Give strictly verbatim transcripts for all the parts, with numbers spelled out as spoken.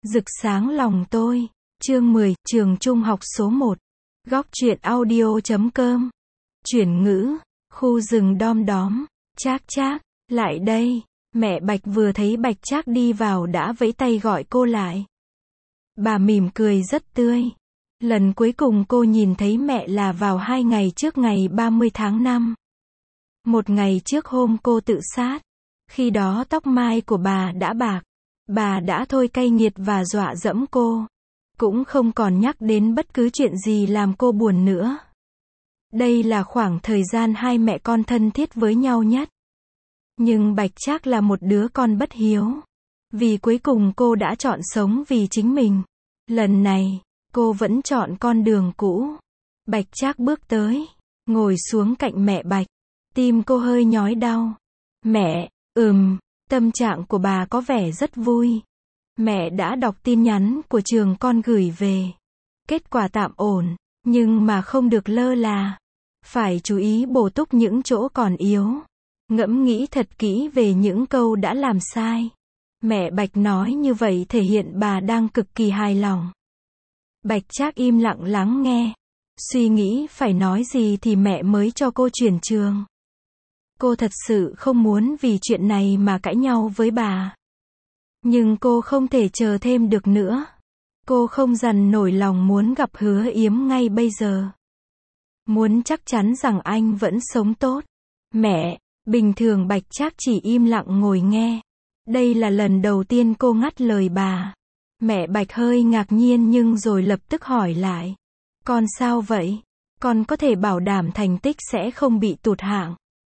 Rực sáng lòng tôi. Chương mười, trường trung học số một. Góc truyện audio chấm com. Chuyển ngữ. Khu rừng đom đóm. Trác Trác, lại đây. Mẹ Bạch vừa thấy Bạch Trác đi vào đã vẫy tay gọi cô lại. Bà mỉm cười rất tươi. Lần cuối cùng cô nhìn thấy mẹ là vào hai ngày trước ngày ba mươi tháng năm. Một ngày trước hôm cô tự sát. Khi đó tóc mai của bà đã bạc. Bà đã thôi cay nghiệt và dọa dẫm cô. Cũng không còn nhắc đến bất cứ chuyện gì làm cô buồn nữa. Đây là khoảng thời gian hai mẹ con thân thiết với nhau nhất. Nhưng Bạch Trác là một đứa con bất hiếu. Vì cuối cùng cô đã chọn sống vì chính mình. Lần này, cô vẫn chọn con đường cũ. Bạch Trác bước tới, ngồi xuống cạnh mẹ Bạch. Tim cô hơi nhói đau. Mẹ, ừm, tâm trạng của bà có vẻ rất vui. Mẹ đã đọc tin nhắn của trường con gửi về. Kết quả tạm ổn, nhưng mà không được lơ là. Phải chú ý bổ túc những chỗ còn yếu. Ngẫm nghĩ thật kỹ về những câu đã làm sai. Mẹ Bạch nói như vậy thể hiện bà đang cực kỳ hài lòng. Bạch Trác im lặng lắng nghe. Suy nghĩ phải nói gì thì mẹ mới cho cô chuyển trường. Cô thật sự không muốn vì chuyện này mà cãi nhau với bà. Nhưng cô không thể chờ thêm được nữa. Cô không dằn nổi lòng muốn gặp Hứa Yếm ngay bây giờ. Muốn chắc chắn rằng anh vẫn sống tốt. Mẹ, bình thường Bạch Trác chỉ im lặng ngồi nghe. Đây là lần đầu tiên cô ngắt lời bà. Mẹ Bạch hơi ngạc nhiên nhưng rồi lập tức hỏi lại. Con sao vậy? Con có thể bảo đảm thành tích sẽ không bị tụt hạng.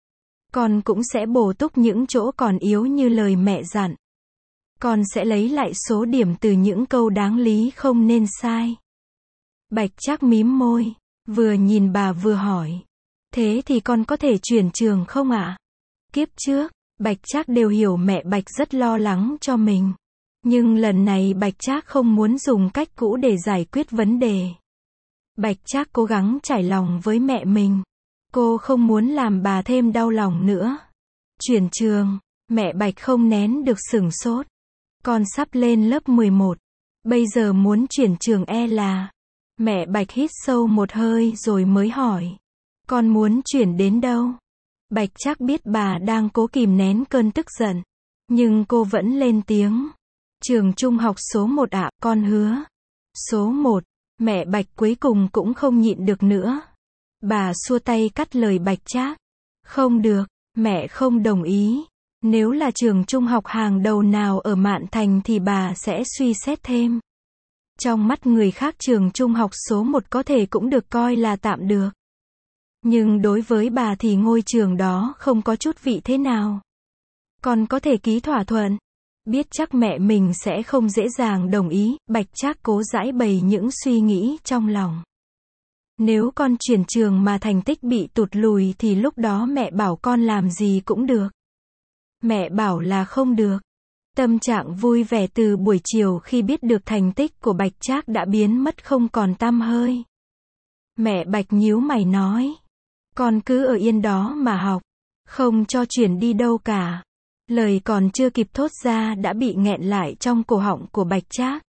Con cũng sẽ bổ túc những chỗ còn yếu như lời mẹ dặn. Con sẽ lấy lại số điểm từ những câu đáng lý không nên sai. Bạch Trác mím môi, vừa nhìn bà vừa hỏi. Thế thì con có thể chuyển trường không ạ? Kiếp trước, Bạch Trác đều hiểu mẹ Bạch rất lo lắng cho mình. Nhưng lần này Bạch Trác không muốn dùng cách cũ để giải quyết vấn đề. Bạch Trác cố gắng trải lòng với mẹ mình. Cô không muốn làm bà thêm đau lòng nữa. Chuyển trường, mẹ Bạch không nén được sửng sốt. Con sắp lên lớp mười một. Bây giờ muốn chuyển trường e là. Mẹ Bạch hít sâu một hơi rồi mới hỏi. Con muốn chuyển đến đâu? Bạch Trác biết bà đang cố kìm nén cơn tức giận. Nhưng cô vẫn lên tiếng. Trường trung học số một ạ, con hứa. Số một, mẹ Bạch cuối cùng cũng không nhịn được nữa. Bà xua tay cắt lời Bạch Trác. Không được, mẹ không đồng ý. Nếu là trường trung học hàng đầu nào ở Mạn Thành thì bà sẽ suy xét thêm. Trong mắt người khác trường trung học số một có thể cũng được coi là tạm được. Nhưng đối với bà thì ngôi trường đó không có chút vị thế nào. Con có thể ký thỏa thuận. Biết chắc mẹ mình sẽ không dễ dàng đồng ý, Bạch Trác cố giải bày những suy nghĩ trong lòng. Nếu con chuyển trường mà thành tích bị tụt lùi thì lúc đó mẹ bảo con làm gì cũng được. Mẹ bảo là không được. Tâm trạng vui vẻ từ buổi chiều khi biết được thành tích của Bạch Trác đã biến mất không còn tăm hơi. Mẹ Bạch nhíu mày nói. Con cứ ở yên đó mà học. Không cho chuyển đi đâu cả. Lời còn chưa kịp thốt ra đã bị nghẹn lại trong cổ họng của Bạch Trác.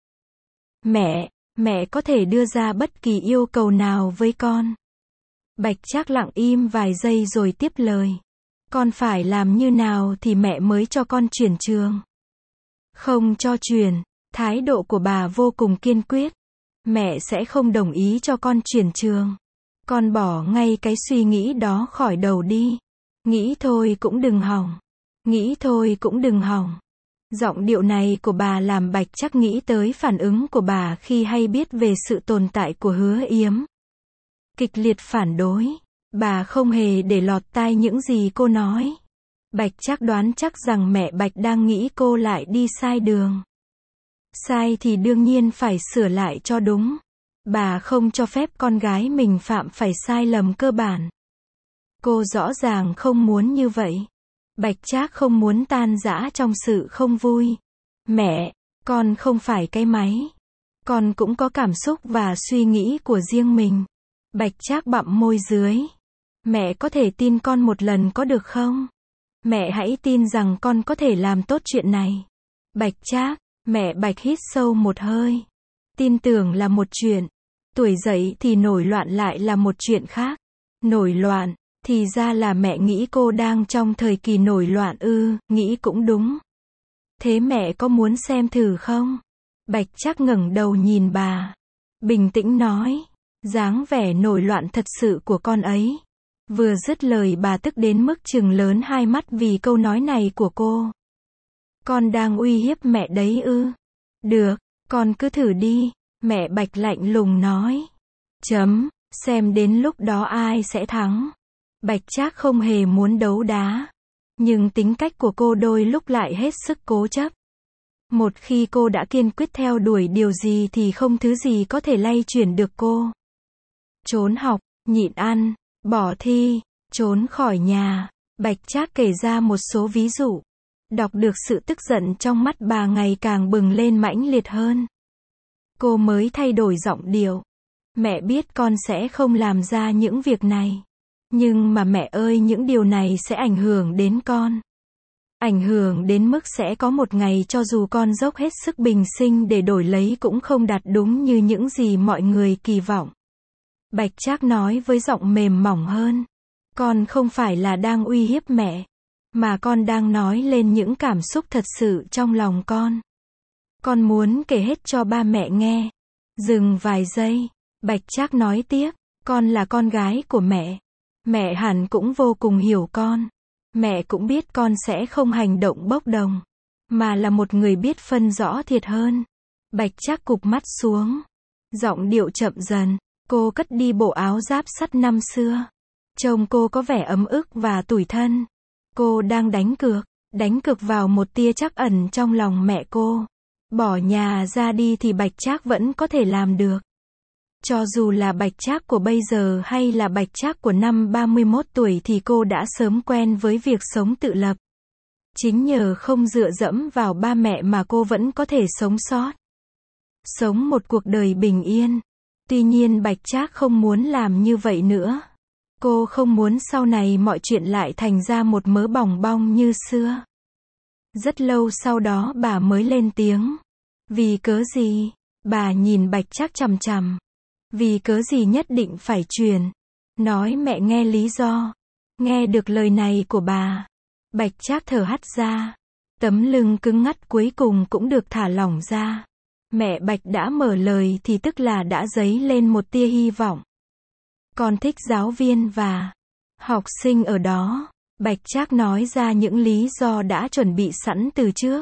Mẹ, mẹ có thể đưa ra bất kỳ yêu cầu nào với con. Bạch Trác lặng im vài giây rồi tiếp lời. Con phải làm như nào thì mẹ mới cho con chuyển trường. Không cho chuyển, thái độ của bà vô cùng kiên quyết. Mẹ sẽ không đồng ý cho con chuyển trường. Con bỏ ngay cái suy nghĩ đó khỏi đầu đi. Nghĩ thôi cũng đừng hỏng. Nghĩ thôi cũng đừng hỏng. Giọng điệu này của bà làm Bạch Trác nghĩ tới phản ứng của bà khi hay biết về sự tồn tại của Hứa Yếm. Kịch liệt phản đối. Bà không hề để lọt tai những gì cô nói. Bạch Trác đoán chắc rằng mẹ Bạch đang nghĩ cô lại đi sai đường. Sai thì đương nhiên phải sửa lại cho đúng. Bà không cho phép con gái mình phạm phải sai lầm cơ bản. Cô rõ ràng không muốn như vậy. Bạch Trác không muốn tan rã trong sự không vui. Mẹ, con không phải cái máy. Con cũng có cảm xúc và suy nghĩ của riêng mình. Bạch Trác bặm môi dưới. Mẹ có thể tin con một lần có được không? Mẹ hãy tin rằng con có thể làm tốt chuyện này. Bạch Trác, Mẹ Bạch hít sâu một hơi. Tin tưởng là một chuyện. Tuổi dậy thì nổi loạn lại là một chuyện khác. Nổi loạn, thì ra là mẹ nghĩ cô đang trong thời kỳ nổi loạn ư, nghĩ cũng đúng. Thế mẹ có muốn xem thử không? Bạch Trác ngẩng đầu nhìn bà. Bình tĩnh nói. Dáng vẻ nổi loạn thật sự của con ấy. Vừa dứt lời bà tức đến mức trừng lớn hai mắt vì câu nói này của cô. Con đang uy hiếp mẹ đấy ư? Được, con cứ thử đi. Mẹ Bạch lạnh lùng nói. Chấm, xem đến lúc đó ai sẽ thắng. Bạch Trác không hề muốn đấu đá. Nhưng tính cách của cô đôi lúc lại hết sức cố chấp. Một khi cô đã kiên quyết theo đuổi điều gì thì không thứ gì có thể lay chuyển được cô. Trốn học, nhịn ăn, bỏ thi, trốn khỏi nhà. Bạch Trác kể ra một số ví dụ. Đọc được sự tức giận trong mắt bà ngày càng bừng lên mãnh liệt hơn. Cô mới thay đổi giọng điệu. Mẹ biết con sẽ không làm ra những việc này. Nhưng mà mẹ ơi, những điều này sẽ ảnh hưởng đến con. Ảnh hưởng đến mức sẽ có một ngày cho dù con dốc hết sức bình sinh để đổi lấy cũng không đạt đúng như những gì mọi người kỳ vọng. Bạch Trác nói với giọng mềm mỏng hơn. Con không phải là đang uy hiếp mẹ, mà con đang nói lên những cảm xúc thật sự trong lòng con. Con muốn kể hết cho ba mẹ nghe. Dừng vài giây, Bạch Trác nói tiếp. Con là con gái của mẹ. Mẹ hẳn cũng vô cùng hiểu con. Mẹ cũng biết con sẽ không hành động bốc đồng, mà là một người biết phân rõ thiệt hơn. Bạch Trác cụp mắt xuống. Giọng điệu chậm dần. Cô cất đi bộ áo giáp sắt năm xưa. Trông cô có vẻ ấm ức và tủi thân. Cô đang đánh cược. Đánh cược vào một tia trắc ẩn trong lòng mẹ cô. Bỏ nhà ra đi thì Bạch Trác vẫn có thể làm được. Cho dù là Bạch Trác của bây giờ hay là Bạch Trác của năm ba mươi mốt tuổi thì cô đã sớm quen với việc sống tự lập. Chính nhờ không dựa dẫm vào ba mẹ mà cô vẫn có thể sống sót. Sống một cuộc đời bình yên. Tuy nhiên Bạch Trác không muốn làm như vậy nữa. Cô không muốn sau này mọi chuyện lại thành ra một mớ bòng bong như xưa. Rất lâu sau đó bà mới lên tiếng. Vì cớ gì? Bà nhìn Bạch Trác chằm chằm. Vì cớ gì nhất định phải truyền? Nói mẹ nghe lý do. Nghe được lời này của bà, Bạch Trác thở hắt ra. Tấm lưng cứng ngắt cuối cùng cũng được thả lỏng ra. Mẹ Bạch đã mở lời thì tức là đã dấy lên một tia hy vọng. Con thích giáo viên và học sinh ở đó. Bạch Trác nói ra những lý do đã chuẩn bị sẵn từ trước.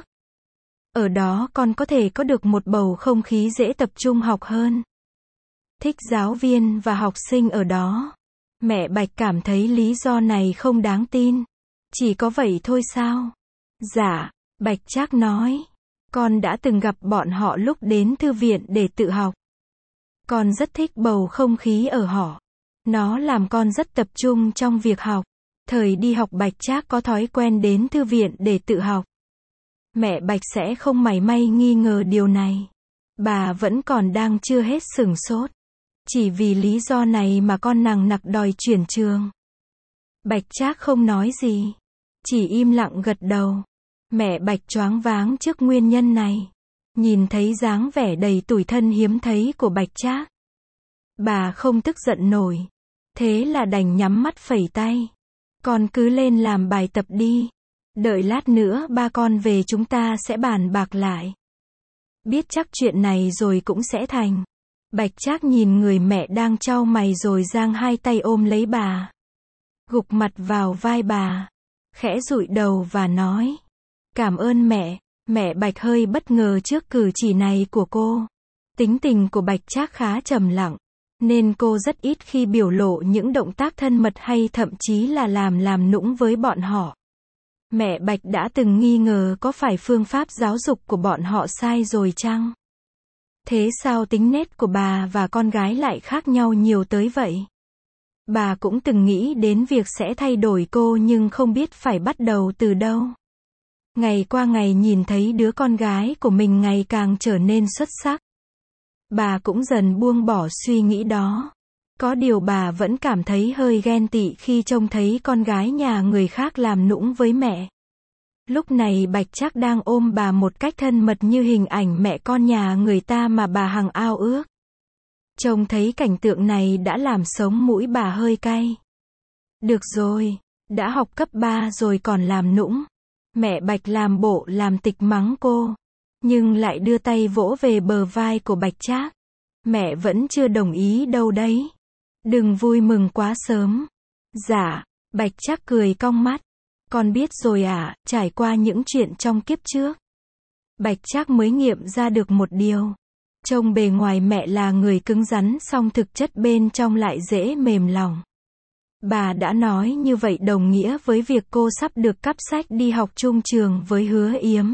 Ở đó con có thể có được một bầu không khí dễ tập trung học hơn. Thích giáo viên và học sinh ở đó. Mẹ Bạch cảm thấy lý do này không đáng tin. Chỉ có vậy thôi sao? Dạ, Bạch Trác nói. Con đã từng gặp bọn họ lúc đến thư viện để tự học. Con rất thích bầu không khí ở họ. Nó làm con rất tập trung trong việc học. Thời đi học Bạch Trác có thói quen đến thư viện để tự học. Mẹ Bạch sẽ không mảy may nghi ngờ điều này. Bà vẫn còn đang chưa hết sửng sốt. Chỉ vì lý do này mà con nằng nặc đòi chuyển trường. Bạch Trác không nói gì. Chỉ im lặng gật đầu. Mẹ Bạch choáng váng trước nguyên nhân này. Nhìn thấy dáng vẻ đầy tủi thân hiếm thấy của Bạch Trác. Bà không tức giận nổi. Thế là đành nhắm mắt phẩy tay. Con cứ lên làm bài tập đi. Đợi lát nữa ba con về chúng ta sẽ bàn bạc lại. Biết chắc chuyện này rồi cũng sẽ thành. Bạch Trác nhìn người mẹ đang chau mày rồi giang hai tay ôm lấy bà. Gục mặt vào vai bà. Khẽ dụi đầu và nói. Cảm ơn mẹ. Mẹ Bạch hơi bất ngờ trước cử chỉ này của cô. Tính tình của Bạch Trác khá trầm lặng. Nên cô rất ít khi biểu lộ những động tác thân mật hay thậm chí là làm làm nũng với bọn họ. Mẹ Bạch đã từng nghi ngờ có phải phương pháp giáo dục của bọn họ sai rồi chăng? Thế sao tính nết của bà và con gái lại khác nhau nhiều tới vậy? Bà cũng từng nghĩ đến việc sẽ thay đổi cô nhưng không biết phải bắt đầu từ đâu. Ngày qua ngày nhìn thấy đứa con gái của mình ngày càng trở nên xuất sắc. Bà cũng dần buông bỏ suy nghĩ đó. Có điều bà vẫn cảm thấy hơi ghen tị khi trông thấy con gái nhà người khác làm nũng với mẹ. Lúc này Bạch Trác đang ôm bà một cách thân mật như hình ảnh mẹ con nhà người ta mà bà hằng ao ước. Trông thấy cảnh tượng này đã làm sống mũi bà hơi cay. Được rồi, đã học cấp ba rồi còn làm nũng. Mẹ Bạch làm bộ làm tịch mắng cô, nhưng lại đưa tay vỗ về bờ vai của Bạch Trác. Mẹ vẫn chưa đồng ý đâu đấy. Đừng vui mừng quá sớm. Dạ, Bạch Trác cười cong mắt. Con biết rồi à, trải qua những chuyện trong kiếp trước. Bạch Trác mới nghiệm ra được một điều. Trông bề ngoài mẹ là người cứng rắn song thực chất bên trong lại dễ mềm lòng. Bà đã nói như vậy đồng nghĩa với việc cô sắp được cắp sách đi học chung trường với Hứa Yếm.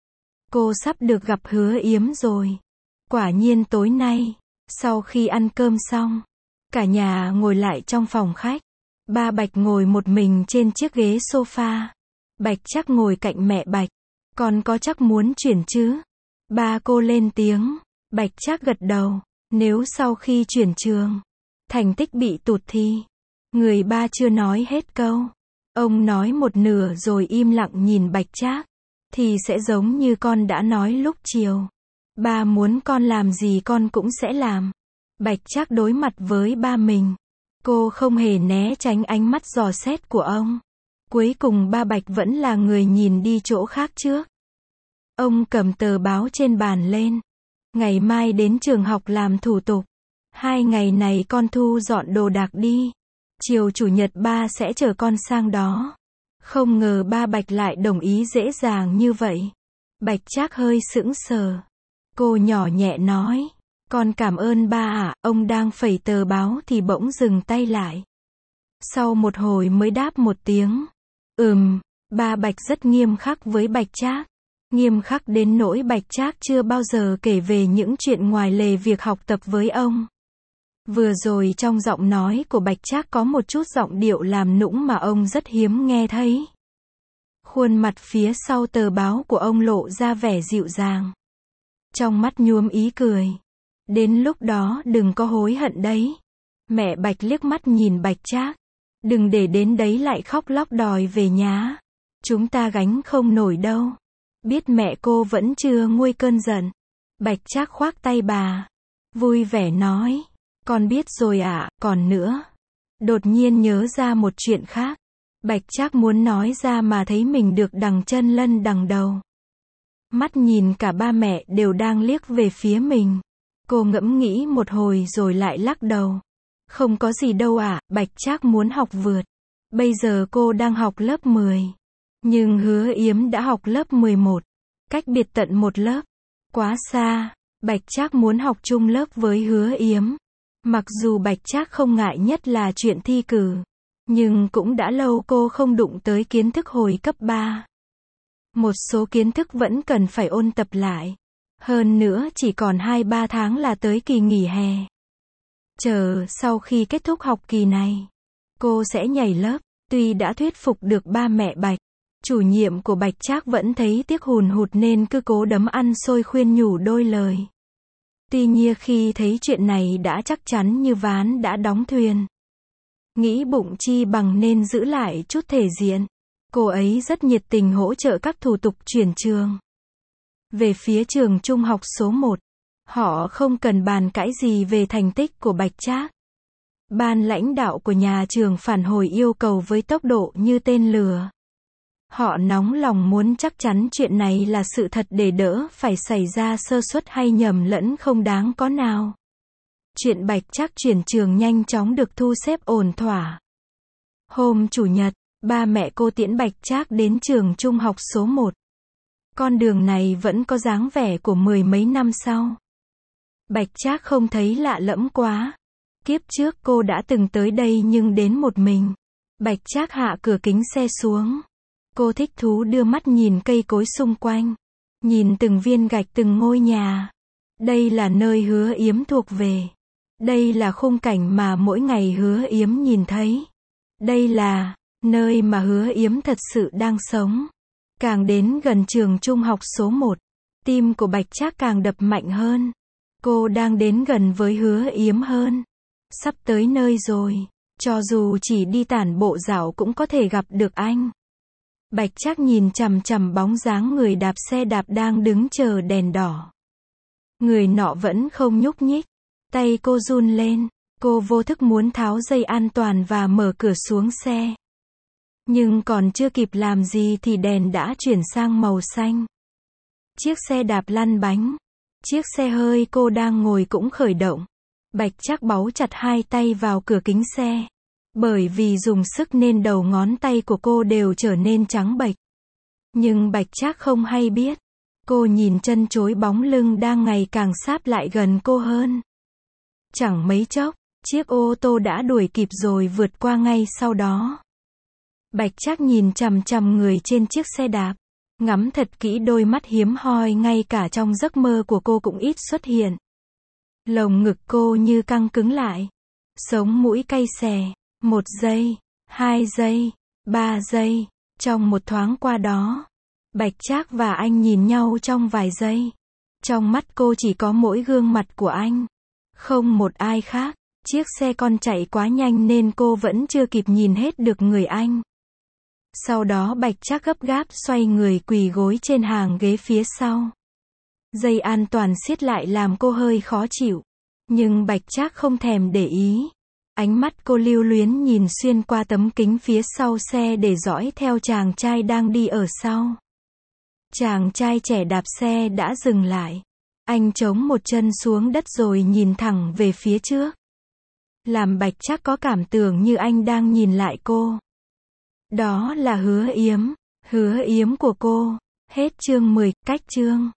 Cô sắp được gặp Hứa Yếm rồi. Quả nhiên tối nay, sau khi ăn cơm xong, cả nhà ngồi lại trong phòng khách. Ba Bạch ngồi một mình trên chiếc ghế sofa. Bạch Trác ngồi cạnh mẹ Bạch. Con có chắc muốn chuyển chứ? Ba cô lên tiếng. Bạch Trác gật đầu. Nếu sau khi chuyển trường, thành tích bị tụt thì... Người ba chưa nói hết câu. Ông nói một nửa rồi im lặng nhìn Bạch Trác. Thì sẽ giống như con đã nói lúc chiều. Ba muốn con làm gì con cũng sẽ làm. Bạch Trác đối mặt với ba mình. Cô không hề né tránh ánh mắt dò xét của ông. Cuối cùng ba Bạch vẫn là người nhìn đi chỗ khác trước. Ông cầm tờ báo trên bàn lên. Ngày mai đến trường học làm thủ tục. Hai ngày này con thu dọn đồ đạc đi. Chiều chủ nhật ba sẽ chở con sang đó. Không ngờ ba Bạch lại đồng ý dễ dàng như vậy. Bạch Trác hơi sững sờ. Cô nhỏ nhẹ nói. Con cảm ơn ba ạ. Ông đang phẩy tờ báo thì bỗng dừng tay lại. Sau một hồi mới đáp một tiếng. Ừm, ba Bạch rất nghiêm khắc với Bạch Trác. Nghiêm khắc đến nỗi Bạch Trác chưa bao giờ kể về những chuyện ngoài lề việc học tập với ông. Vừa rồi trong giọng nói của Bạch Trác có một chút giọng điệu làm nũng mà ông rất hiếm nghe thấy. Khuôn mặt phía sau tờ báo của ông lộ ra vẻ dịu dàng. Trong mắt nhuốm ý cười. Đến lúc đó đừng có hối hận đấy. Mẹ Bạch liếc mắt nhìn Bạch Trác. Đừng để đến đấy lại khóc lóc đòi về nhá. Chúng ta gánh không nổi đâu. Biết mẹ cô vẫn chưa nguôi cơn giận. Bạch Trác khoác tay bà. Vui vẻ nói. Con biết rồi ạ, à, còn nữa. Đột nhiên nhớ ra một chuyện khác. Bạch Trác muốn nói ra mà thấy mình được đằng chân lân đằng đầu. Mắt nhìn cả ba mẹ đều đang liếc về phía mình. Cô ngẫm nghĩ một hồi rồi lại lắc đầu. Không có gì đâu ạ, à, Bạch Trác muốn học vượt. Bây giờ cô đang học lớp mười. Nhưng Hứa Yếm đã học lớp mười một. Cách biệt tận một lớp. Quá xa. Bạch Trác muốn học chung lớp với Hứa Yếm. Mặc dù Bạch Trác không ngại nhất là chuyện thi cử. Nhưng cũng đã lâu cô không đụng tới kiến thức hồi cấp ba. Một số kiến thức vẫn cần phải ôn tập lại. Hơn nữa chỉ còn hai ba tháng là tới kỳ nghỉ hè. Chờ sau khi kết thúc học kỳ này, cô sẽ nhảy lớp. Tuy đã thuyết phục được ba mẹ Bạch, chủ nhiệm của Bạch Trác vẫn thấy tiếc hùn hụt nên cứ cố đấm ăn xôi khuyên nhủ đôi lời. Tuy nhiên khi thấy chuyện này đã chắc chắn như ván đã đóng thuyền. Nghĩ bụng chi bằng nên giữ lại chút thể diện. Cô ấy rất nhiệt tình hỗ trợ các thủ tục chuyển trường. Về phía trường trung học số một, họ không cần bàn cãi gì về thành tích của Bạch Trác. Ban lãnh đạo của nhà trường phản hồi yêu cầu với tốc độ như tên lửa. Họ nóng lòng muốn chắc chắn chuyện này là sự thật để đỡ phải xảy ra sơ suất hay nhầm lẫn không đáng có nào. Chuyện Bạch Trác chuyển trường nhanh chóng được thu xếp ổn thỏa. Hôm chủ nhật, ba mẹ cô tiễn Bạch Trác đến trường trung học số một. Con đường này vẫn có dáng vẻ của mười mấy năm sau. Bạch Trác không thấy lạ lẫm quá. Kiếp trước cô đã từng tới đây nhưng đến một mình. Bạch Trác hạ cửa kính xe xuống. Cô thích thú đưa mắt nhìn cây cối xung quanh. Nhìn từng viên gạch từng ngôi nhà. Đây là nơi Hứa Yếm thuộc về. Đây là khung cảnh mà mỗi ngày Hứa Yếm nhìn thấy. Đây là nơi mà Hứa Yếm thật sự đang sống. Càng đến gần trường trung học số một, tim của Bạch Trác càng đập mạnh hơn. Cô đang đến gần với Hứa Yếm hơn. Sắp tới nơi rồi. Cho dù chỉ đi tản bộ dạo cũng có thể gặp được anh. Bạch Trác nhìn chằm chằm bóng dáng người đạp xe đạp đang đứng chờ đèn đỏ. Người nọ vẫn không nhúc nhích. Tay cô run lên. Cô vô thức muốn tháo dây an toàn và mở cửa xuống xe. Nhưng còn chưa kịp làm gì thì đèn đã chuyển sang màu xanh. Chiếc xe đạp lăn bánh. Chiếc xe hơi cô đang ngồi cũng khởi động. Bạch Trác bấu chặt hai tay vào cửa kính xe. Bởi vì dùng sức nên đầu ngón tay của cô đều trở nên trắng bệch. Nhưng Bạch Trác không hay biết. Cô nhìn chân chối bóng lưng đang ngày càng sáp lại gần cô hơn. Chẳng mấy chốc, chiếc ô tô đã đuổi kịp rồi vượt qua ngay sau đó. Bạch Trác nhìn chằm chằm người trên chiếc xe đạp. Ngắm thật kỹ đôi mắt hiếm hoi ngay cả trong giấc mơ của cô cũng ít xuất hiện. Lồng ngực cô như căng cứng lại. Sống mũi cay xè. Một giây, hai giây, ba giây. Trong một thoáng qua đó, Bạch Trác và anh nhìn nhau trong vài giây. Trong mắt cô chỉ có mỗi gương mặt của anh. Không một ai khác. Chiếc xe con chạy quá nhanh nên cô vẫn chưa kịp nhìn hết được người anh. Sau đó Bạch Trác gấp gáp xoay người quỳ gối trên hàng ghế phía sau. Dây an toàn siết lại làm cô hơi khó chịu. Nhưng Bạch Trác không thèm để ý. Ánh mắt cô lưu luyến nhìn xuyên qua tấm kính phía sau xe để dõi theo chàng trai đang đi ở sau. Chàng trai trẻ đạp xe đã dừng lại. Anh chống một chân xuống đất rồi nhìn thẳng về phía trước. Làm Bạch Trác có cảm tưởng như anh đang nhìn lại cô. Đó là Hứa Yếm. Hứa Yếm của cô. Hết chương mười, cách chương.